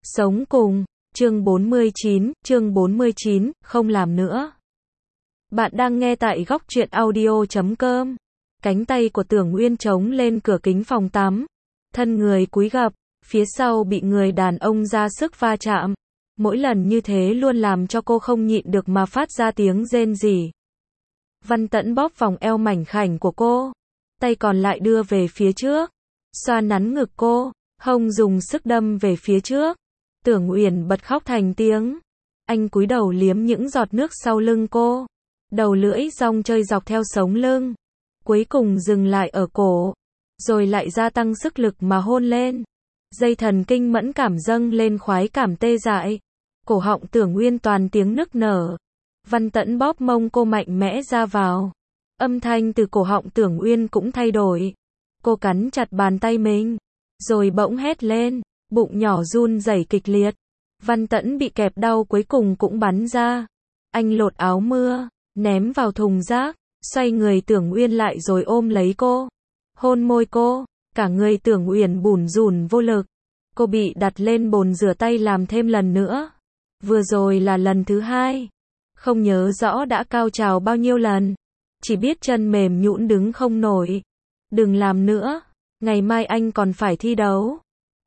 Sống cùng, chương 49, không làm nữa. Bạn đang nghe tại góc truyện audio.com. Cánh tay của Tưởng Uyên chống lên cửa kính phòng tắm. Thân người cúi gập, phía sau bị người đàn ông ra sức va chạm. Mỗi lần như thế luôn làm cho cô không nhịn được mà phát ra tiếng rên rỉ. Văn Tẫn bóp vòng eo mảnh khảnh của cô. Tay còn lại đưa về phía trước. Xoa nắn ngực cô, hông dùng sức đâm về phía trước. Tưởng Uyển bật khóc thành tiếng. Anh cúi đầu liếm những giọt nước sau lưng cô. Đầu lưỡi rong chơi dọc theo sống lưng. Cuối cùng dừng lại ở cổ. Rồi lại gia tăng sức lực mà hôn lên. Dây thần kinh mẫn cảm dâng lên khoái cảm tê dại. Cổ họng Tưởng Uyên toàn tiếng nức nở. Văn Tẫn bóp mông cô mạnh mẽ ra vào. Âm thanh từ cổ họng Tưởng Uyên cũng thay đổi. Cô cắn chặt bàn tay mình. Rồi bỗng hét lên. Bụng nhỏ run rẩy kịch liệt. Văn Tẫn bị kẹp đau cuối cùng cũng bắn ra. Anh lột áo mưa, ném vào thùng rác, xoay người Tưởng Uyên lại rồi ôm lấy cô. Hôn môi cô, cả người Tưởng Uyển bủn rủn vô lực. Cô bị đặt lên bồn rửa tay làm thêm lần nữa. Vừa rồi là lần thứ 2. Không nhớ rõ đã cao trào bao nhiêu lần. Chỉ biết chân mềm nhũn đứng không nổi. Đừng làm nữa, ngày mai anh còn phải thi đấu.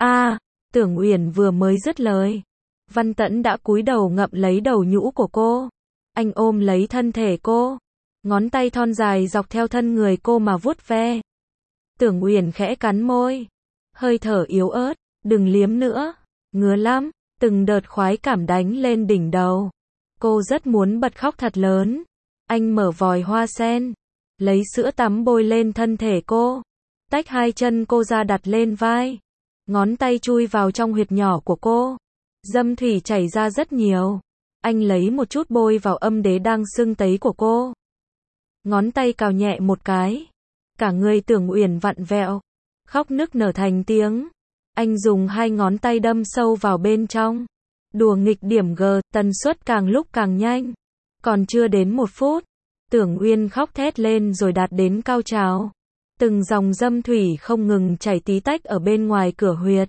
Tưởng Uyển vừa mới dứt lời. Văn Tẫn đã cúi đầu ngậm lấy đầu nhũ của cô. Anh ôm lấy thân thể cô. Ngón tay thon dài dọc theo thân người cô mà vuốt ve. Tưởng Uyển khẽ cắn môi. Hơi thở yếu ớt. Đừng liếm nữa. Ngứa lắm. Từng đợt khoái cảm đánh lên đỉnh đầu. Cô rất muốn bật khóc thật lớn. Anh mở vòi hoa sen. Lấy sữa tắm bôi lên thân thể cô. Tách hai chân cô ra đặt lên vai. Ngón tay chui vào trong huyệt nhỏ của cô. Dâm thủy chảy ra rất nhiều. Anh lấy một chút bôi vào âm đế đang sưng tấy của cô. Ngón tay cào nhẹ một cái. Cả người Tưởng Uyển vặn vẹo. Khóc nức nở thành tiếng. Anh dùng hai ngón tay đâm sâu vào bên trong. Đùa nghịch điểm G, tần suất càng lúc càng nhanh. Còn chưa đến 1 phút. Tưởng Uyên khóc thét lên rồi đạt đến cao trào. Từng dòng dâm thủy không ngừng chảy tí tách ở bên ngoài cửa huyệt.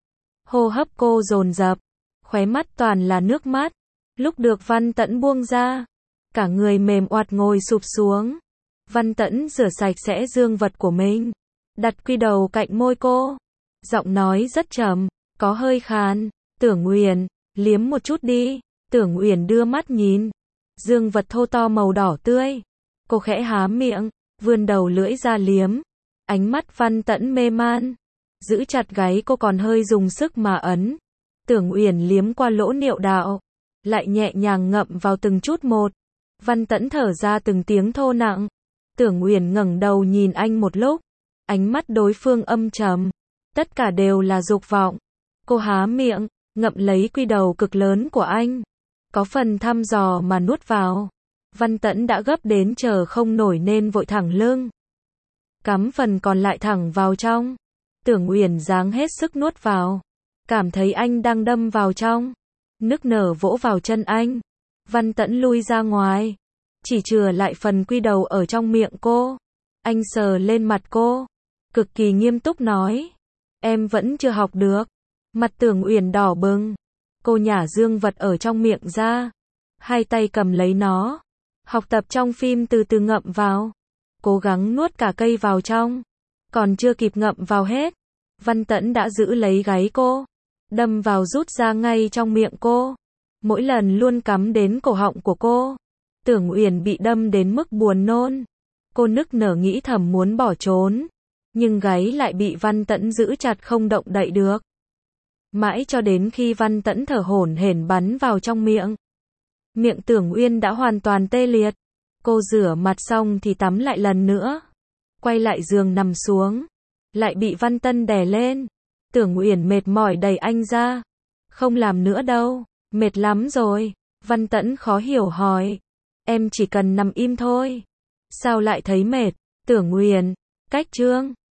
Hô hấp cô dồn dập, khóe mắt toàn là nước mắt. Lúc được Văn Tẫn buông ra, cả người mềm oặt ngồi sụp xuống. Văn Tẫn rửa sạch sẽ dương vật của mình, đặt quy đầu cạnh môi cô. Giọng nói rất trầm, có hơi khàn. Tưởng Uyển, liếm một chút đi. Tưởng Uyển đưa mắt nhìn. Dương vật thô to màu đỏ tươi. Cô khẽ há miệng, vươn đầu lưỡi ra liếm. Ánh mắt Văn Tẫn mê man. Giữ chặt gáy cô còn hơi dùng sức mà ấn. Tưởng Uyển liếm qua lỗ niệu đạo. Lại nhẹ nhàng ngậm vào từng chút một. Văn Tẫn thở ra từng tiếng thô nặng. Tưởng Uyển ngẩng đầu nhìn anh một lúc. Ánh mắt đối phương âm trầm. Tất cả đều là dục vọng. Cô há miệng, ngậm lấy quy đầu cực lớn của anh. Có phần thăm dò mà nuốt vào. Văn Tẫn đã gấp đến chờ không nổi nên vội thẳng lưng. Cắm phần còn lại thẳng vào trong. Tưởng Uyển giáng hết sức nuốt vào. Cảm thấy anh đang đâm vào trong. Nức nở vỗ vào chân anh. Văn Tẫn lui ra ngoài. Chỉ chừa lại phần quy đầu ở trong miệng cô. Anh sờ lên mặt cô. Cực kỳ nghiêm túc nói. Em vẫn chưa học được. Mặt Tưởng Uyển đỏ bừng. Cô nhả dương vật ở trong miệng ra. Hai tay cầm lấy nó. Học tập trong phim từ từ ngậm vào. Cố gắng nuốt cả cây vào trong. Còn chưa kịp ngậm vào hết. Văn Tẫn đã giữ lấy gáy cô. Đâm vào rút ra ngay trong miệng cô. Mỗi lần luôn cắm đến cổ họng của cô. Tưởng Uyển bị đâm đến mức buồn nôn. Cô nức nở nghĩ thầm muốn bỏ trốn. Nhưng gáy lại bị Văn Tẫn giữ chặt không động đậy được. Mãi cho đến khi Văn Tẫn thở hổn hển bắn vào trong miệng. Miệng Tưởng Uyên đã hoàn toàn tê liệt. Cô rửa mặt xong thì tắm lại lần nữa. Quay lại giường nằm xuống. Lại bị Văn Tẫn đè lên. Tưởng Uyển mệt mỏi đẩy anh ra. Không làm nữa đâu. Mệt lắm rồi. Văn Tẫn khó hiểu hỏi. Em chỉ cần nằm im thôi. Sao lại thấy mệt? Tưởng Uyển. Cách chương